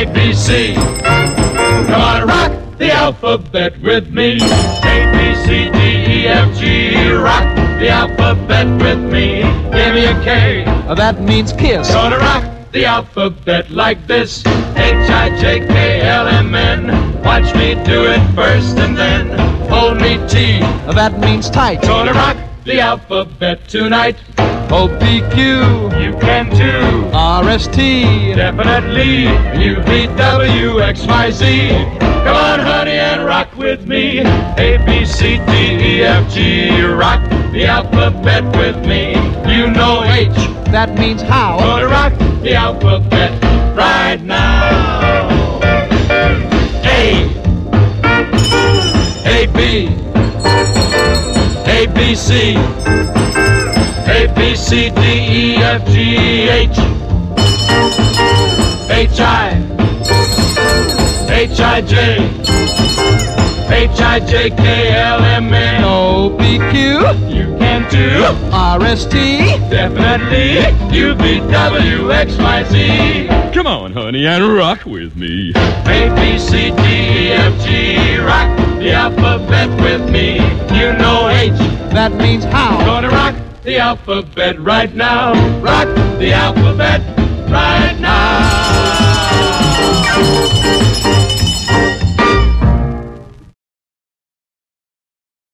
ABC. Come on, rock the alphabet with me. A, B, C, D, E, F, G. Rock the alphabet with me. Give me a K. That means kiss. Gonna rock the alphabet like this. H, I, J, K, L, M, N. Watch me do it first and then hold me T. That means tight. Gonna rock the alphabet tonight. O, P, Q. You can too. R, S, T. Definitely. U, V, W, X, Y, Z. Come on, honey, and rock with me. A, B, C, D, E, F, G. Rock the alphabet with me. You know H. That means how. Gonna rock the alphabet right now. A. A, B. A, B, C. A, B, C, D, E, F, G, H. H, I. H, I, J. H, I, J, K, L, M, N. O, P, Q. You can too. R, S, T. Definitely. U, V, W, X, Y, Z. Come on, honey, and rock with me. A, B, C, D, E, F, G. Rock the alphabet with me. You know H. That means how. Gonna rock the alphabet right now. Rock the alphabet right now.